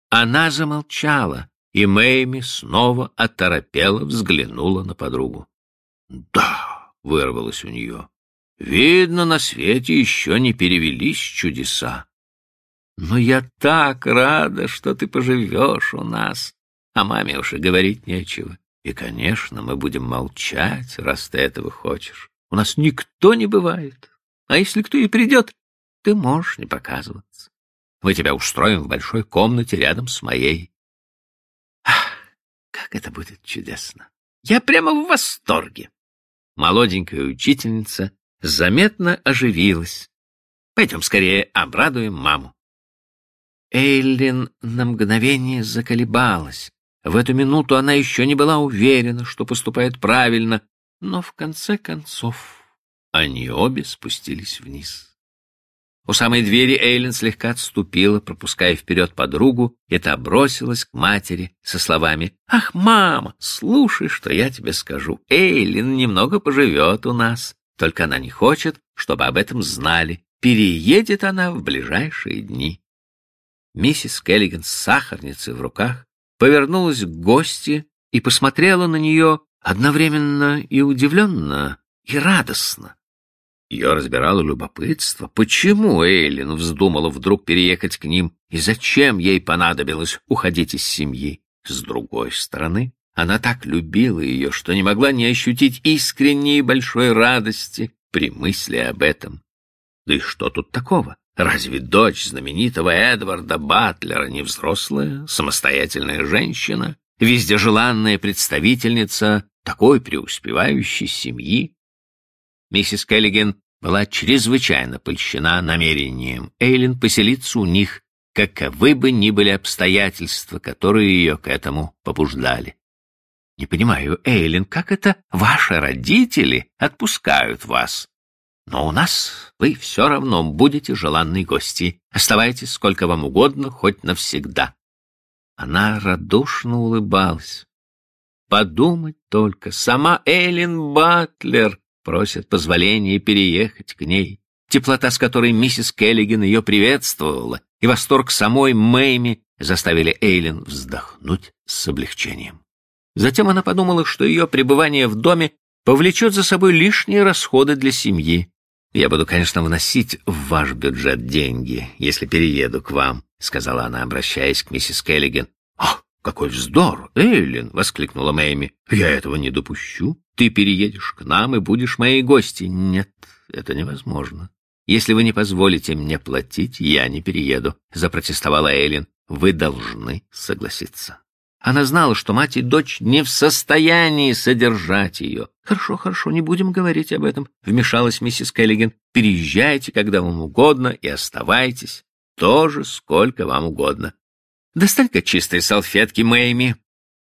Она замолчала, и Мэйми снова оторопела взглянула на подругу. «Да», — вырвалось у нее, — «видно, на свете еще не перевелись чудеса. Но я так рада, что ты поживешь у нас, а маме уж и говорить нечего. И, конечно, мы будем молчать, раз ты этого хочешь. У нас никто не бывает, а если кто и придет, ты можешь не показываться. Мы тебя устроим в большой комнате рядом с моей. Ах, как это будет чудесно! Я прямо в восторге!» Молоденькая учительница заметно оживилась. «Пойдем скорее обрадуем маму». Эйлин на мгновение заколебалась. В эту минуту она еще не была уверена, что поступает правильно, но в конце концов они обе спустились вниз. У самой двери Эйлин слегка отступила, пропуская вперед подругу, и та бросилась к матери со словами: «Ах, мама, слушай, что я тебе скажу. Эйлин немного поживет у нас, только она не хочет, чтобы об этом знали. Переедет она в ближайшие дни». Миссис Келлиган с сахарницей в руках повернулась к гостье и посмотрела на нее одновременно и удивленно, и радостно. Ее разбирало любопытство, почему Эйлин вздумала вдруг переехать к ним и зачем ей понадобилось уходить из семьи. С другой стороны, она так любила ее, что не могла не ощутить искренней и большой радости при мысли об этом. Да и что тут такого? Разве дочь знаменитого Эдварда Батлера не взрослая, самостоятельная женщина, везде желанная представительница такой преуспевающей семьи? Миссис Келлиган была чрезвычайно польщена намерением Эйлин поселиться у них, каковы бы ни были обстоятельства, которые ее к этому побуждали. «Не понимаю, Эйлин, как это ваши родители отпускают вас? Но у нас вы все равно будете желанной гостьей. Оставайтесь сколько вам угодно, хоть навсегда». Она радушно улыбалась. Подумать только, сама Эйлин Батлер просит позволения переехать к ней. Теплота, с которой миссис Келлиган ее приветствовала, и восторг самой Мэйми заставили Эйлин вздохнуть с облегчением. Затем она подумала, что ее пребывание в доме повлечет за собой лишние расходы для семьи. «Я буду, конечно, вносить в ваш бюджет деньги, если перееду к вам», — сказала она, обращаясь к миссис Келлиган. «Ах, какой вздор, Эйлин!» — воскликнула Мэйми. «Я этого не допущу. Ты переедешь к нам и будешь моей гостьей». «Нет, это невозможно. Если вы не позволите мне платить, я не перееду», — запротестовала Эйлин. «Вы должны согласиться». Она знала, что мать и дочь не в состоянии содержать ее. «Хорошо, хорошо, не будем говорить об этом», — вмешалась миссис Келлиган. «Переезжайте, когда вам угодно, и оставайтесь тоже, сколько вам угодно. Достань-ка чистые салфетки, Мэйми».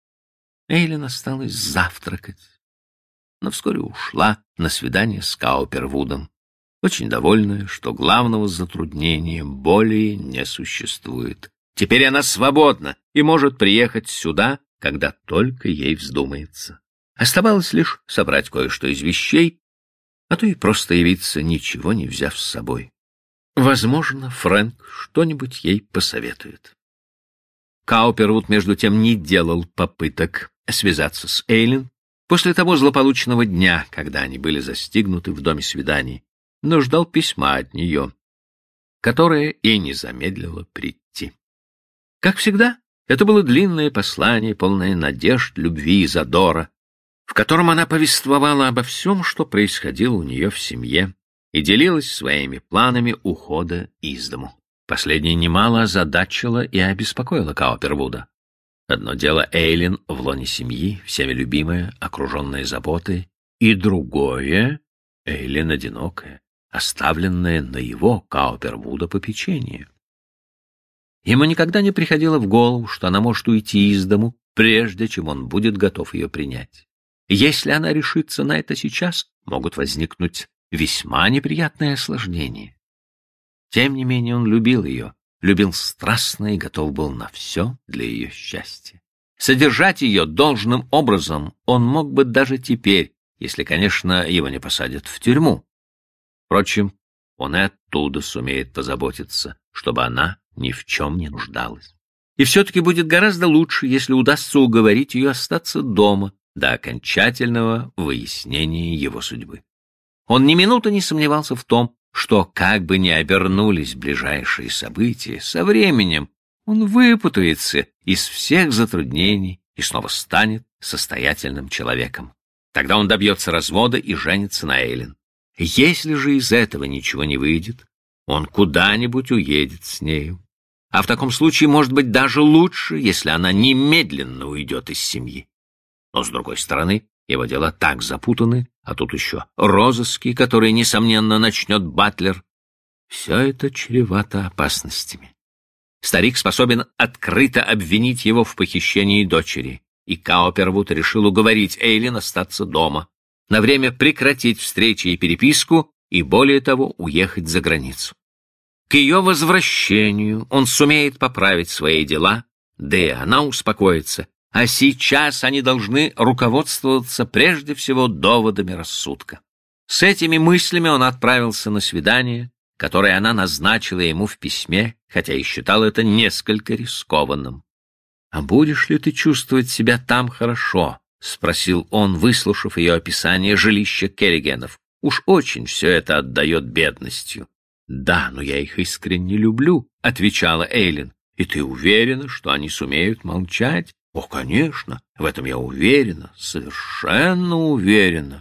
Эйлин осталась завтракать, но вскоре ушла на свидание с Каупервудом, очень довольная, что главного затруднения более не существует. Теперь она свободна и может приехать сюда, когда только ей вздумается. Оставалось лишь собрать кое-что из вещей, а то и просто явиться, ничего не взяв с собой. Возможно, Фрэнк что-нибудь ей посоветует. Каупервуд, между тем, не делал попыток связаться с Эйлин после того злополучного дня, когда они были застигнуты в доме свиданий, но ждал письма от нее, которое и не замедлило прийти. Как всегда, это было длинное послание, полное надежд, любви и задора, в котором она повествовала обо всем, что происходило у нее в семье, и делилась своими планами ухода из дому. Последнее немало озадачило и обеспокоило Каупервуда. Одно дело Эйлин в лоне семьи, всеми любимая, окруженная заботой, и другое — Эйлин одинокая, оставленная на его, Каупервуда, попечение. Ему никогда не приходило в голову, что она может уйти из дому, прежде чем он будет готов ее принять. Если она решится на это сейчас, могут возникнуть весьма неприятные осложнения. Тем не менее он любил ее, любил страстно и готов был на все для ее счастья. Содержать ее должным образом он мог бы даже теперь, если, конечно, его не посадят в тюрьму. Впрочем, он и оттуда сумеет позаботиться, чтобы она ни в чем не нуждалась. И все-таки будет гораздо лучше, если удастся уговорить ее остаться дома до окончательного выяснения его судьбы. Он ни минуты не сомневался в том, что, как бы ни обернулись ближайшие события, со временем он выпутается из всех затруднений и снова станет состоятельным человеком. Тогда он добьется развода и женится на Эйлин. Если же из этого ничего не выйдет, он куда-нибудь уедет с нею. А в таком случае, может быть, даже лучше, если она немедленно уйдет из семьи. Но, с другой стороны, его дела так запутаны, а тут еще розыски, которые, несомненно, начнет Батлер. Все это чревато опасностями. Старик способен открыто обвинить его в похищении дочери, и Каупервуд решил уговорить Эйлин остаться дома, на время прекратить встречи и переписку, и, более того, уехать за границу. К ее возвращению он сумеет поправить свои дела, да и она успокоится, а сейчас они должны руководствоваться прежде всего доводами рассудка. С этими мыслями он отправился на свидание, которое она назначила ему в письме, хотя и считал это несколько рискованным. «А будешь ли ты чувствовать себя там хорошо?» — спросил он, выслушав ее описание жилища Керригенов. «Уж очень все это отдает бедностью». «Да, но я их искренне люблю», — отвечала Эйлин. «И ты уверена, что они сумеют молчать?» «О, конечно, в этом я уверена, совершенно уверена».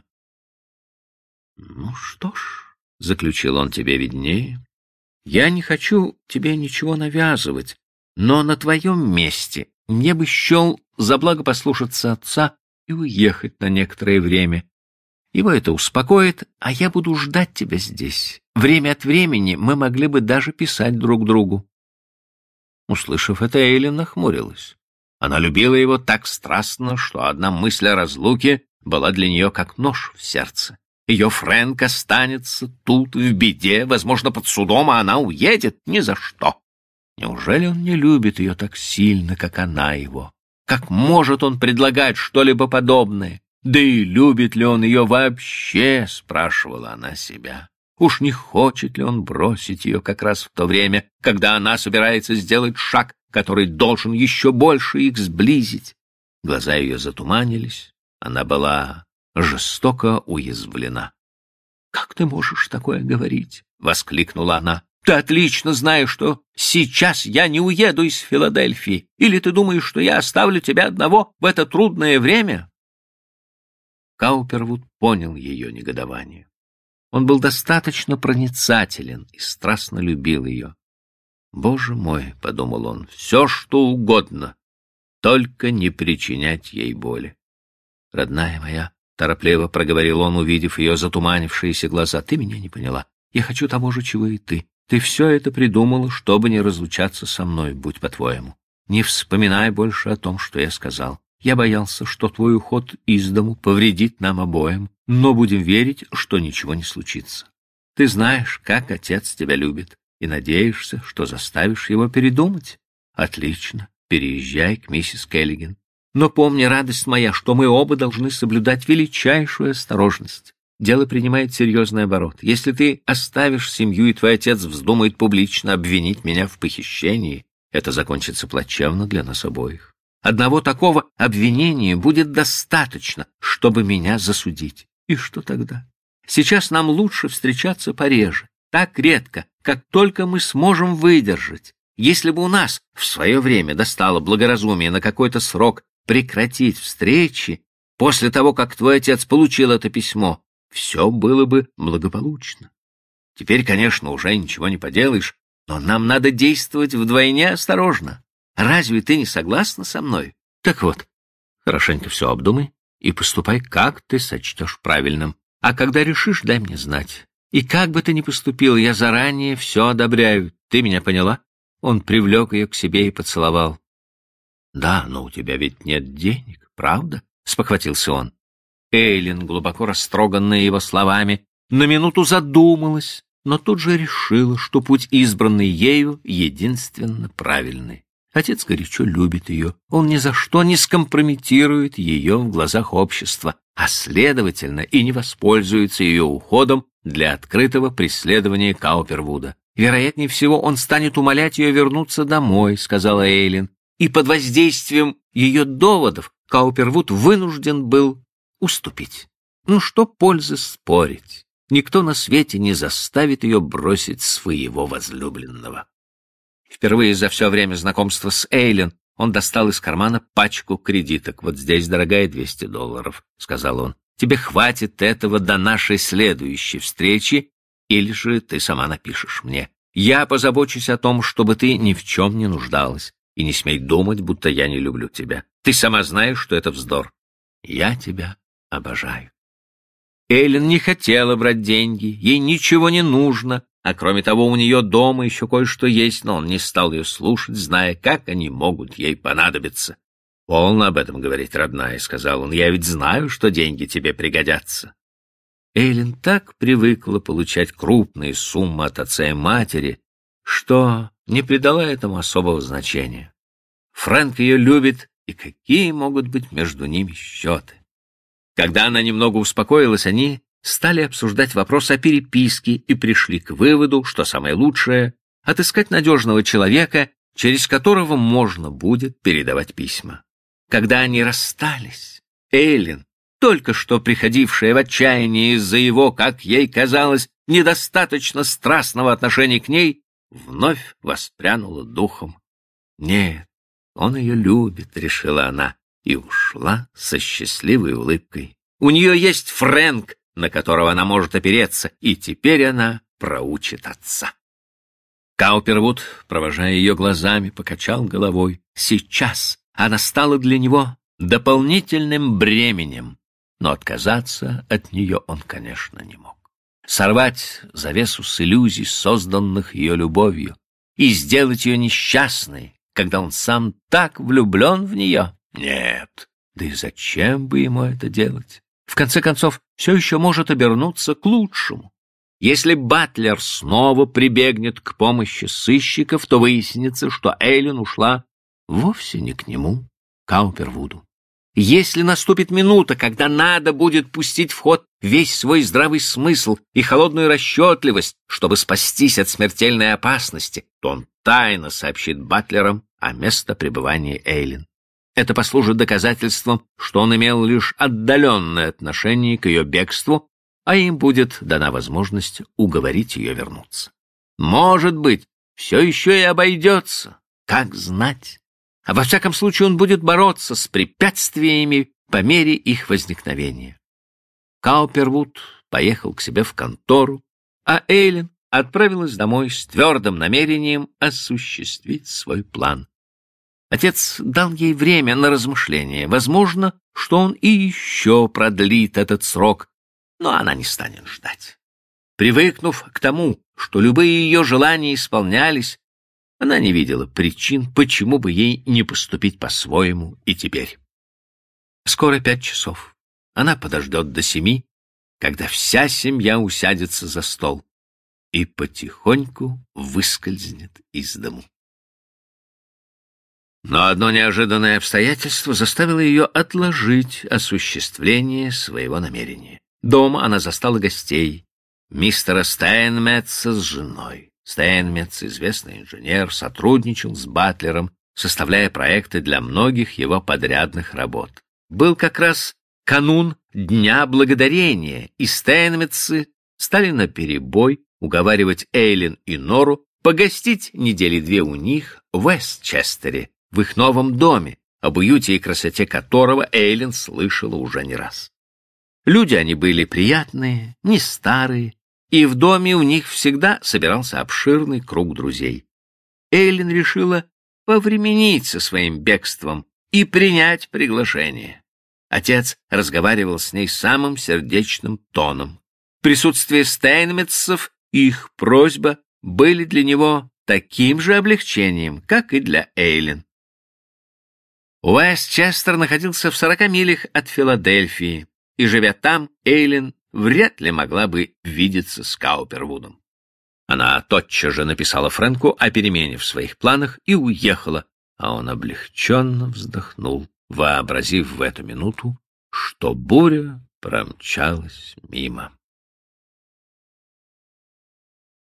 «Ну что ж», — заключил он, — «тебе виднее. Я не хочу тебе ничего навязывать, но на твоем месте мне бы счел за благо послушаться отца и уехать на некоторое время. Его это успокоит, а я буду ждать тебя здесь. Время от времени мы могли бы даже писать друг другу». Услышав это, Эйлин нахмурилась. Она любила его так страстно, что одна мысль о разлуке была для нее как нож в сердце. Ее Фрэнк останется тут, в беде, возможно, под судом, а она уедет ни за что. Неужели он не любит ее так сильно, как она его? Как может он предлагать что-либо подобное? Да и любит ли он ее вообще, спрашивала она себя. Уж не хочет ли он бросить ее как раз в то время, когда она собирается сделать шаг, который должен еще больше их сблизить? Глаза ее затуманились, она была жестоко уязвлена. «Как ты можешь такое говорить?» — воскликнула она. «Ты отлично знаешь, что сейчас я не уеду из Филадельфии. Или ты думаешь, что я оставлю тебя одного в это трудное время?» Каупервуд понял ее негодование. Он был достаточно проницателен и страстно любил ее. «Боже мой», — подумал он, — «все, что угодно, только не причинять ей боли». «Родная моя», — торопливо проговорил он, увидев ее затуманившиеся глаза, — «ты меня не поняла. Я хочу того же, чего и ты. Ты все это придумала, чтобы не разлучаться со мной, будь по-твоему. Не вспоминай больше о том, что я сказал. Я боялся, что твой уход из дому повредит нам обоим, но будем верить, что ничего не случится. Ты знаешь, как отец тебя любит, и надеешься, что заставишь его передумать. Отлично, переезжай к миссис Келлиган. Но помни, радость моя, что мы оба должны соблюдать величайшую осторожность. Дело принимает серьезный оборот. Если ты оставишь семью, и твой отец вздумает публично обвинить меня в похищении, это закончится плачевно для нас обоих. Одного такого обвинения будет достаточно, чтобы меня засудить. И что тогда? Сейчас нам лучше встречаться пореже, так редко, как только мы сможем выдержать. Если бы у нас в свое время достало благоразумие на какой-то срок прекратить встречи, после того, как твой отец получил это письмо, все было бы благополучно. Теперь, конечно, уже ничего не поделаешь, но нам надо действовать вдвойне осторожно. Разве ты не согласна со мной? Так вот, хорошенько все обдумай и поступай, как ты сочтешь правильным. А когда решишь, дай мне знать. И как бы ты ни поступил, я заранее все одобряю. Ты меня поняла?» Он привлек ее к себе и поцеловал. «Да, но у тебя ведь нет денег, правда?» — спохватился он. Эйлин, глубоко растроганная его словами, на минуту задумалась, но тут же решила, что путь, избранный ею, единственно правильный. Отец горячо любит ее, он ни за что не скомпрометирует ее в глазах общества, а, следовательно, и не воспользуется ее уходом для открытого преследования Каупервуда. «Вероятнее всего, он станет умолять ее вернуться домой», — сказала Эйлин. и под воздействием ее доводов Каупервуд вынужден был уступить. Ну что пользы спорить? Никто на свете не заставит ее бросить своего возлюбленного. Впервые за все время знакомства с Эйлин он достал из кармана пачку кредиток. «Вот здесь, дорогая, $200, — сказал он. — Тебе хватит этого до нашей следующей встречи, или же ты сама напишешь мне. Я позабочусь о том, чтобы ты ни в чем не нуждалась. И не смей думать, будто я не люблю тебя. Ты сама знаешь, что это вздор. Я тебя обожаю». Эйлин не хотела брать деньги, ей ничего не нужно, а кроме того у нее дома еще кое-что есть, но он не стал ее слушать, зная, как они могут ей понадобиться. «Полно об этом говорить, родная», — сказал он, — «я ведь знаю, что деньги тебе пригодятся». Эйлин так привыкла получать крупные суммы от отца и матери, что не придала этому особого значения. Фрэнк ее любит, и какие могут быть между ними счеты? Когда она немного успокоилась, они стали обсуждать вопрос о переписке и пришли к выводу, что самое лучшее — отыскать надежного человека, через которого можно будет передавать письма. Когда они расстались, Эйлин, только что приходившая в отчаяние из-за его, как ей казалось, недостаточно страстного отношения к ней, вновь воспрянула духом. «Нет, он ее любит», — решила она, и ушла со счастливой улыбкой. У нее есть Фрэнк, на которого она может опереться, и теперь она проучит отца. Каупервуд, провожая ее глазами, покачал головой. Сейчас она стала для него дополнительным бременем, но отказаться от нее он, конечно, не мог. Сорвать завесу с иллюзий, созданных ее любовью, и сделать ее несчастной, когда он сам так влюблен в нее? Нет, да и зачем бы ему это делать? В конце концов, все еще может обернуться к лучшему. Если Батлер снова прибегнет к помощи сыщиков, то выяснится, что Эйлин ушла вовсе не к нему, Каупервуду. Если наступит минута, когда надо будет пустить в ход весь свой здравый смысл и холодную расчетливость, чтобы спастись от смертельной опасности, то он тайно сообщит Батлерам о местопребывании Эйлин. Это послужит доказательством, что он имел лишь отдаленное отношение к ее бегству, а им будет дана возможность уговорить ее вернуться. Может быть, все еще и обойдется, как знать. А во всяком случае он будет бороться с препятствиями по мере их возникновения. Каупервуд поехал к себе в контору, а Эйлин отправилась домой с твердым намерением осуществить свой план. Отец дал ей время на размышление. Возможно, что он и еще продлит этот срок, но она не станет ждать. Привыкнув к тому, что любые ее желания исполнялись, она не видела причин, почему бы ей не поступить по-своему и теперь. Скоро 5 часов. Она подождет до 7, когда вся семья усядется за стол, и потихоньку выскользнет из дому. Но одно неожиданное обстоятельство заставило ее отложить осуществление своего намерения. Дома она застала гостей, мистера Стейнметса с женой. Стейнметс, известный инженер, сотрудничал с Батлером, составляя проекты для многих его подрядных работ. Был как раз канун Дня Благодарения, и Стейнметсы стали наперебой уговаривать Эйлин и Нору погостить 2 недели у них в Вестчестере, в их новом доме, об уюте и красоте которого Эйлин слышала уже не раз. Люди они были приятные, не старые, и в доме у них всегда собирался обширный круг друзей. Эйлин решила повременить со своим бегством и принять приглашение. Отец разговаривал с ней самым сердечным тоном. Присутствие Стейнметсов и их просьба были для него таким же облегчением, как и для Эйлин. Уэстчестер находился в 40 милях от Филадельфии, и, живя там, Эйлин вряд ли могла бы видеться с Каупервудом. Она тотчас же написала Фрэнку о перемене в своих планах и уехала, а он облегченно вздохнул, вообразив в эту минуту, что буря промчалась мимо.